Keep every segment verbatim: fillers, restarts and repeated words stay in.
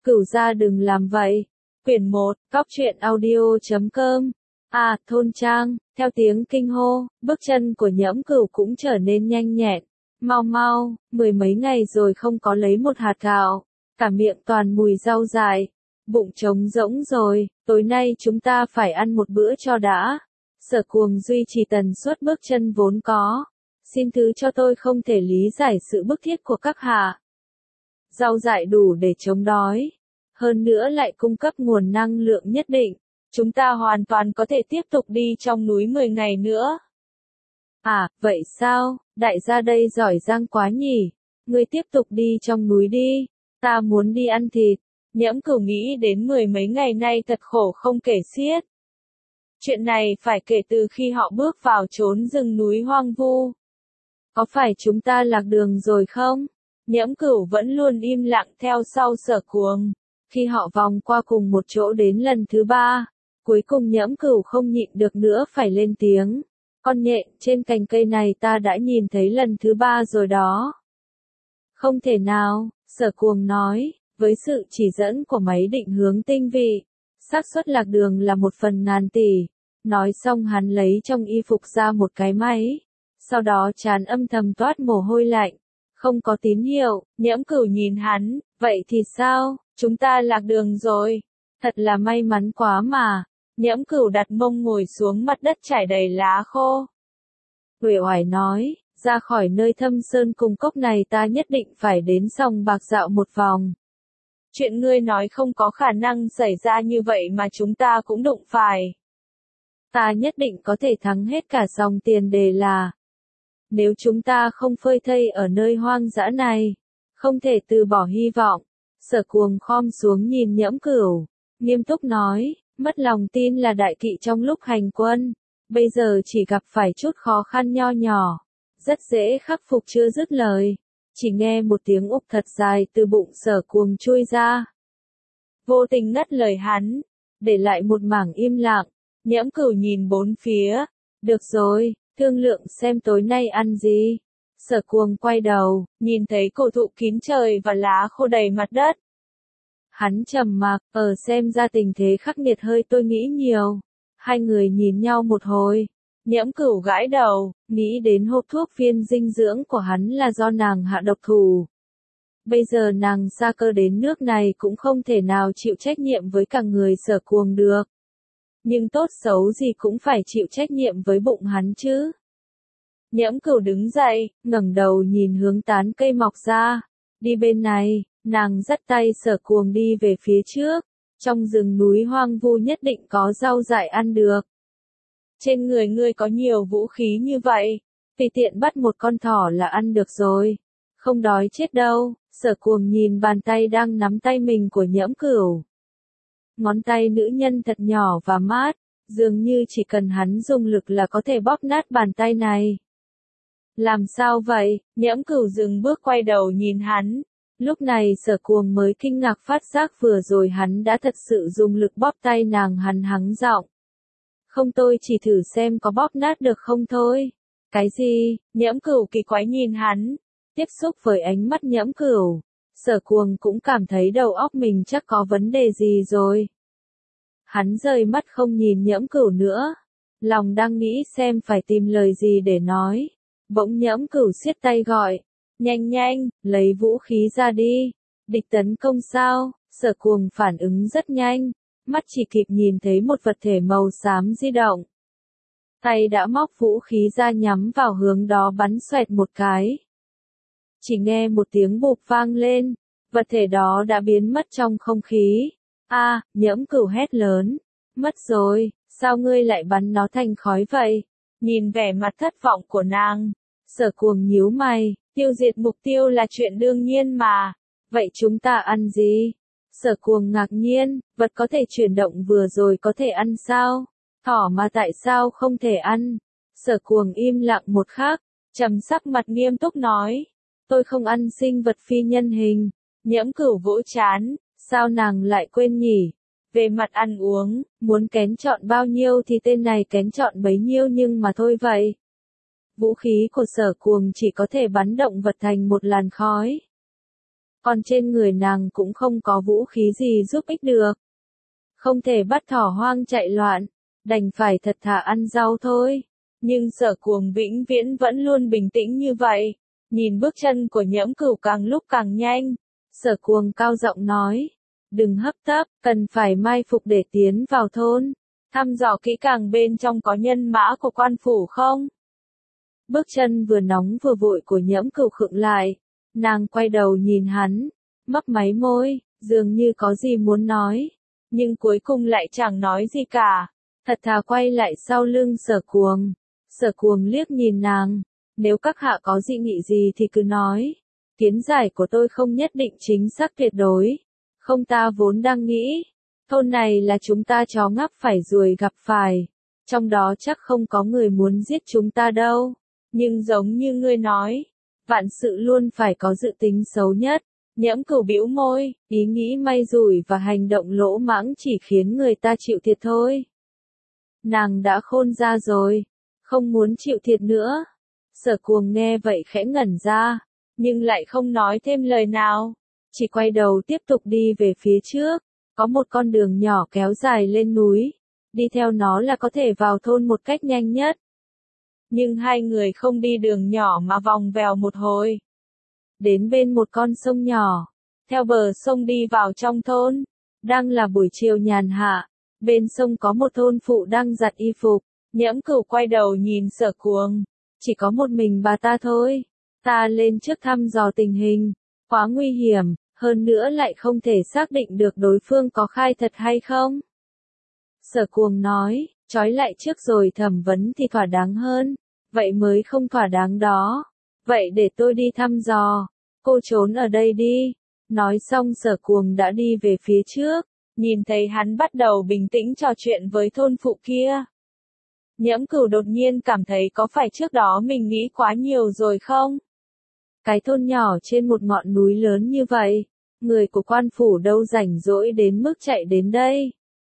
Cửu gia đừng làm vậy. Quyển một, cóc truyện audio chấm com. À, thôn trang, theo tiếng kinh hô, bước chân của Nhẫm Cửu cũng trở nên nhanh nhẹn. Mau mau, mười mấy ngày rồi không có lấy một hạt gạo, cả miệng toàn mùi rau dại, bụng trống rỗng rồi, tối nay chúng ta phải ăn một bữa cho đã. Sở Cuồng duy trì tần suất bước chân vốn có. Xin thứ cho tôi không thể lý giải sự bức thiết của các hạ. Rau dại đủ để chống đói, hơn nữa lại cung cấp nguồn năng lượng nhất định. Chúng ta hoàn toàn có thể tiếp tục đi trong núi mười ngày nữa. À, vậy sao, đại gia đây giỏi giang quá nhỉ, ngươi tiếp tục đi trong núi đi, ta muốn đi ăn thịt. Nhẫm Cửu nghĩ đến mười mấy ngày nay thật khổ không kể xiết. Chuyện này phải kể từ khi họ bước vào chốn rừng núi hoang vu. Có phải chúng ta lạc đường rồi không? Nhẫm Cửu vẫn luôn im lặng theo sau Sở Cuồng. Khi họ vòng qua cùng một chỗ đến lần thứ ba, cuối cùng Nhẫm Cửu không nhịn được nữa phải lên tiếng. Con nhện trên cành cây này ta đã nhìn thấy lần thứ ba rồi đó. Không thể nào, Sở Cuồng nói, với sự chỉ dẫn của máy định hướng tinh vị, xác suất lạc đường là một phần ngàn tỷ. Nói xong hắn lấy trong y phục ra một cái máy, sau đó trán âm thầm toát mồ hôi lạnh. Không có tín hiệu, Nhẫm Cửu nhìn hắn, vậy thì sao, chúng ta lạc đường rồi. Thật là may mắn quá mà. Nhẫm Cửu đặt mông ngồi xuống mặt đất trải đầy lá khô. Uể oải nói, ra khỏi nơi thâm sơn cùng cốc này ta nhất định phải đến sòng bạc dạo một vòng. Chuyện ngươi nói không có khả năng xảy ra như vậy mà chúng ta cũng đụng phải. Ta nhất định có thể thắng hết cả dòng tiền đề là. Nếu chúng ta không phơi thây ở nơi hoang dã này, không thể từ bỏ hy vọng. Sở Cuồng khom xuống nhìn Nhẫm Cửu, nghiêm túc nói, mất lòng tin là đại kỵ trong lúc hành quân, bây giờ chỉ gặp phải chút khó khăn nho nhỏ, rất dễ khắc phục. Chưa dứt lời, chỉ nghe một tiếng ục thật dài từ bụng Sở Cuồng chui ra. Vô tình ngắt lời hắn, để lại một mảng im lặng. Nhẫm Cửu nhìn bốn phía, được rồi, thương lượng xem tối nay ăn gì. Sở Cuồng quay đầu, nhìn thấy cổ thụ kín trời và lá khô đầy mặt đất. Hắn trầm mặc, ở xem ra tình thế khắc nghiệt hơi tôi nghĩ nhiều. Hai người nhìn nhau một hồi. Nhẫm Cửu gãi đầu, nghĩ đến hộp thuốc viên dinh dưỡng của hắn là do nàng hạ độc thủ. Bây giờ nàng sa cơ đến nước này cũng không thể nào chịu trách nhiệm với cả người Sở Cuồng được. Nhưng tốt xấu gì cũng phải chịu trách nhiệm với bụng hắn chứ. Nhẫm Cửu đứng dậy, ngẩng đầu nhìn hướng tán cây mọc ra. Đi bên này, nàng dắt tay Sở Cuồng đi về phía trước. Trong rừng núi hoang vu nhất định có rau dại ăn được. Trên người ngươi có nhiều vũ khí như vậy, tùy tiện bắt một con thỏ là ăn được rồi. Không đói chết đâu. Sở Cuồng nhìn bàn tay đang nắm tay mình của Nhẫm Cửu. Ngón tay nữ nhân thật nhỏ và mát, dường như chỉ cần hắn dùng lực là có thể bóp nát bàn tay này. Làm sao vậy? Nhẫm Cửu dừng bước quay đầu nhìn hắn. Lúc này Sở Cuồng mới kinh ngạc phát giác vừa rồi hắn đã thật sự dùng lực bóp tay nàng. Hắn hắng giọng. Không, tôi chỉ thử xem có bóp nát được không thôi. Cái gì? Nhẫm Cửu kỳ quái nhìn hắn. Tiếp xúc với ánh mắt Nhẫm Cửu, Sở Cuồng cũng cảm thấy đầu óc mình chắc có vấn đề gì rồi. Hắn rời mắt không nhìn Nhẫm Cửu nữa. Lòng đang nghĩ xem phải tìm lời gì để nói. Bỗng Nhẫm Cửu siết tay gọi. Nhanh nhanh, lấy vũ khí ra đi. Địch tấn công sao? Sở Cuồng phản ứng rất nhanh. Mắt chỉ kịp nhìn thấy một vật thể màu xám di động. Tay đã móc vũ khí ra nhắm vào hướng đó bắn xoẹt một cái. Chỉ nghe một tiếng bụp vang lên. Vật thể đó đã biến mất trong không khí. A, à, Nhẫm Cửu hét lớn. Mất rồi, sao ngươi lại bắn nó thành khói vậy? Nhìn vẻ mặt thất vọng của nàng, Sở Cuồng nhíu mày, tiêu diệt mục tiêu là chuyện đương nhiên mà. Vậy chúng ta ăn gì? Sở Cuồng ngạc nhiên, vật có thể chuyển động vừa rồi có thể ăn sao? Thỏ mà tại sao không thể ăn? Sở Cuồng im lặng một khắc, trầm sắc mặt nghiêm túc nói. Tôi không ăn sinh vật phi nhân hình. Nhẫm Cửu vỗ trán, sao nàng lại quên nhỉ? Về mặt ăn uống, muốn kén chọn bao nhiêu thì tên này kén chọn bấy nhiêu nhưng mà thôi vậy. Vũ khí của Sở Cuồng chỉ có thể bắn động vật thành một làn khói. còn trên người nàng cũng không có vũ khí gì giúp ích được. Không thể bắt thỏ hoang chạy loạn, đành phải thật thà ăn rau thôi. Nhưng Sở Cuồng vĩnh viễn vẫn luôn bình tĩnh như vậy, nhìn bước chân của Nhiễm Cửu càng lúc càng nhanh. Sở Cuồng cao giọng nói, đừng hấp tấp, cần phải mai phục để tiến vào thôn. Thăm dò kỹ càng bên trong có nhân mã của quan phủ không? Bước chân vừa nóng vừa vội của Nhiễm Cửu khựng lại, nàng quay đầu nhìn hắn, mấp máy môi, dường như có gì muốn nói, nhưng cuối cùng lại chẳng nói gì cả, thật thà quay lại sau lưng Sở Cuồng. Sở Cuồng liếc nhìn nàng, nếu các hạ có dị nghị gì thì cứ nói, kiến giải của tôi không nhất định chính xác tuyệt đối, không ta vốn đang nghĩ, thôn này là chúng ta chó ngáp phải ruồi gặp phải, trong đó chắc không có người muốn giết chúng ta đâu, nhưng giống như ngươi nói, vạn sự luôn phải có dự tính xấu nhất. Nhiễm Cửu bĩu môi, ý nghĩ may rủi và hành động lỗ mãng chỉ khiến người ta chịu thiệt thôi. Nàng đã khôn ra rồi, không muốn chịu thiệt nữa. Sở Cuồng nghe vậy khẽ ngẩn ra, nhưng lại không nói thêm lời nào, chỉ quay đầu tiếp tục đi về phía trước. Có một con đường nhỏ kéo dài lên núi, đi theo nó là có thể vào thôn một cách nhanh nhất. Nhưng hai người không đi đường nhỏ mà vòng vèo một hồi. Đến bên một con sông nhỏ, theo bờ sông đi vào trong thôn. Đang là buổi chiều nhàn hạ, bên sông có một thôn phụ đang giặt y phục. Nhiễm Cửu quay đầu nhìn Sở Cuồng, chỉ có một mình bà ta thôi. Ta lên trước thăm dò tình hình, quá nguy hiểm, hơn nữa lại không thể xác định được đối phương có khai thật hay không. Sở Cuồng nói, trói lại trước rồi thẩm vấn thì thỏa đáng hơn, vậy mới không thỏa đáng đó. Vậy để tôi đi thăm dò, cô trốn ở đây đi. Nói xong Sở Cuồng đã đi về phía trước, nhìn thấy hắn bắt đầu bình tĩnh trò chuyện với thôn phụ kia. Nhiễm Cửu đột nhiên cảm thấy có phải trước đó mình nghĩ quá nhiều rồi không? Cái thôn nhỏ trên một ngọn núi lớn như vậy, người của quan phủ đâu rảnh rỗi đến mức chạy đến đây.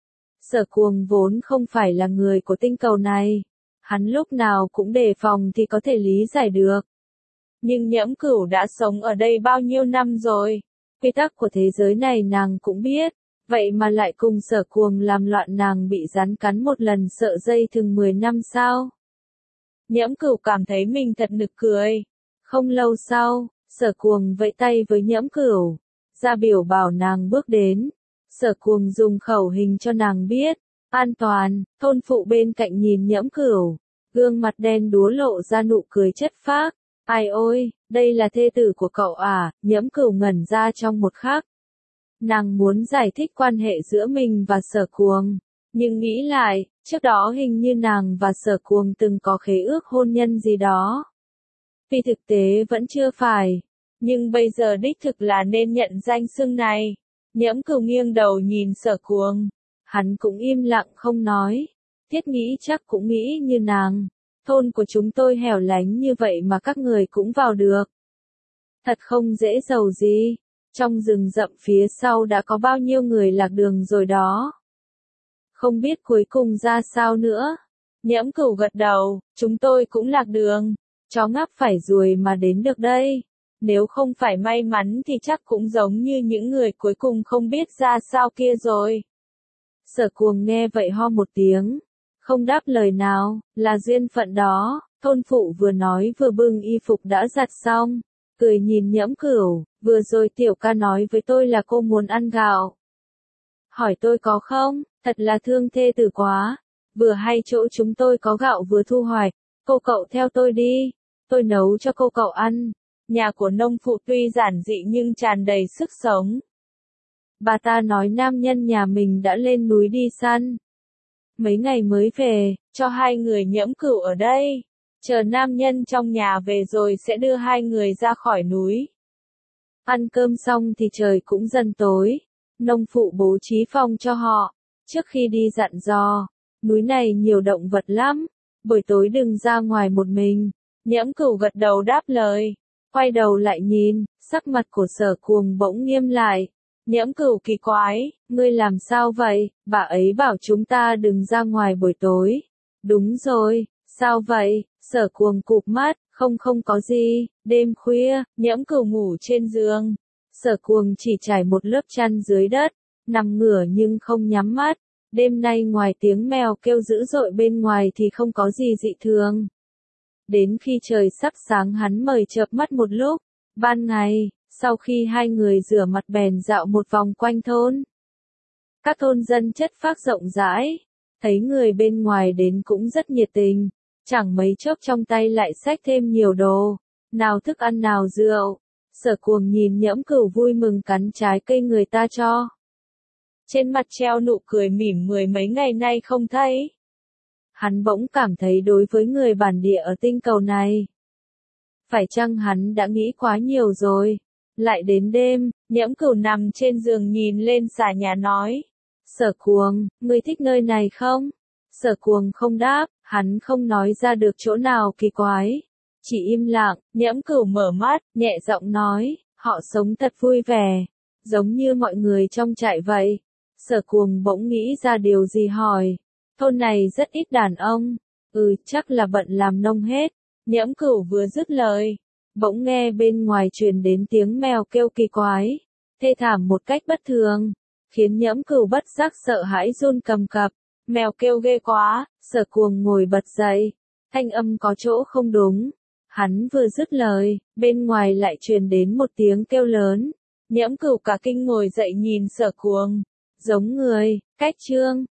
Sở Cuồng vốn không phải là người của tinh cầu này, hắn lúc nào cũng đề phòng thì có thể lý giải được. Nhưng Nhiễm Cửu đã sống ở đây bao nhiêu năm rồi, quy tắc của thế giới này nàng cũng biết, vậy mà lại cùng Sở Cuồng làm loạn, nàng bị rắn cắn một lần sợ dây thừng mười năm sao? Nhiễm Cửu cảm thấy mình thật nực cười. Không lâu sau, Sở Cuồng vẫy tay với Nhiễm Cửu, ra biểu bảo nàng bước đến. Sở Cuồng dùng khẩu hình cho nàng biết, an toàn. Thôn phụ bên cạnh nhìn Nhiễm Cửu, gương mặt đen đúa lộ ra nụ cười chất phác. Ai ôi, đây là thê tử của cậu à? Nhiễm Cửu ngẩn ra trong một khắc. Nàng muốn giải thích quan hệ giữa mình và Sở Cuồng, nhưng nghĩ lại, trước đó hình như nàng và Sở Cuồng từng có khế ước hôn nhân gì đó. Vì thực tế vẫn chưa phải, nhưng bây giờ đích thực là nên nhận danh xưng này. Nhiễm Cửu nghiêng đầu nhìn Sở Cuồng, hắn cũng im lặng không nói. Thiết nghĩ chắc cũng nghĩ như nàng, thôn của chúng tôi hẻo lánh như vậy mà các người cũng vào được. Thật không dễ dầu gì, trong rừng rậm phía sau đã có bao nhiêu người lạc đường rồi đó. Không biết cuối cùng ra sao nữa. Nhiễm Cửu gật đầu, chúng tôi cũng lạc đường, chó ngáp phải ruồi mà đến được đây. Nếu không phải may mắn thì chắc cũng giống như những người cuối cùng không biết ra sao kia rồi. Sở Cuồng nghe vậy ho một tiếng, không đáp lời nào, là duyên phận đó. Thôn phụ vừa nói vừa bưng y phục đã giặt xong, cười nhìn Nhiễm Cửu, vừa rồi tiểu ca nói với tôi là cô muốn ăn gạo. Hỏi tôi có không, thật là thương thê tử quá, vừa hay chỗ chúng tôi có gạo vừa thu hoạch, cô cậu theo tôi đi, tôi nấu cho cô cậu ăn. Nhà của nông phụ tuy giản dị nhưng tràn đầy sức sống. Bà ta nói nam nhân nhà mình đã lên núi đi săn. Mấy ngày mới về, cho hai người Nhiễm Cửu ở đây. Chờ nam nhân trong nhà về rồi sẽ đưa hai người ra khỏi núi. Ăn cơm xong thì trời cũng dần tối. Nông phụ bố trí phòng cho họ. Trước khi đi dặn dò, núi này nhiều động vật lắm. Buổi tối đừng ra ngoài một mình. Nhiễm Cửu gật đầu đáp lời. Quay đầu lại nhìn, sắc mặt của Sở Cuồng bỗng nghiêm lại. Nhiễm Cửu kỳ quái, ngươi làm sao vậy? Bà ấy bảo chúng ta đừng ra ngoài buổi tối. Đúng rồi, sao vậy? Sở Cuồng cụp mắt, không không có gì, đêm khuya, Nhiễm Cửu ngủ trên giường. Sở Cuồng chỉ trải một lớp chăn dưới đất, nằm ngửa nhưng không nhắm mắt. Đêm nay ngoài tiếng mèo kêu dữ dội bên ngoài thì không có gì dị thường. Đến khi trời sắp sáng hắn mới chợp mắt một lúc. Ban ngày, sau khi hai người rửa mặt bèn dạo một vòng quanh thôn. Các thôn dân chất phác rộng rãi, thấy người bên ngoài đến cũng rất nhiệt tình, chẳng mấy chốc trong tay lại xách thêm nhiều đồ, nào thức ăn nào rượu. Sở Cuồng nhìn Nhẫm Cửu vui mừng cắn trái cây người ta cho. Trên mặt treo nụ cười mỉm mười mấy ngày nay không thấy. Hắn bỗng cảm thấy đối với người bản địa ở tinh cầu này, phải chăng hắn đã nghĩ quá nhiều rồi. Lại đến đêm, Nhẫm Cửu nằm trên giường nhìn lên xà nhà nói. Sở Cuồng, ngươi thích nơi này không? Sở Cuồng không đáp, hắn không nói ra được chỗ nào kỳ quái. Chỉ im lặng, Nhẫm Cửu mở mắt, nhẹ giọng nói, họ sống thật vui vẻ, giống như mọi người trong trại vậy. Sở Cuồng bỗng nghĩ ra điều gì hỏi, thôn này rất ít đàn ông, ừ chắc là bận làm nông hết. Nhẫm Cửu vừa dứt lời, bỗng nghe bên ngoài truyền đến tiếng mèo kêu kỳ quái, thê thảm một cách bất thường, khiến Nhẫm Cửu bất giác sợ hãi run cầm cập. Mèo kêu ghê quá, Sở Cuồng ngồi bật dậy, thanh âm có chỗ không đúng. Hắn vừa dứt lời, bên ngoài lại truyền đến một tiếng kêu lớn. Nhẫm Cửu cả kinh ngồi dậy nhìn Sở Cuồng, giống người, cách trương.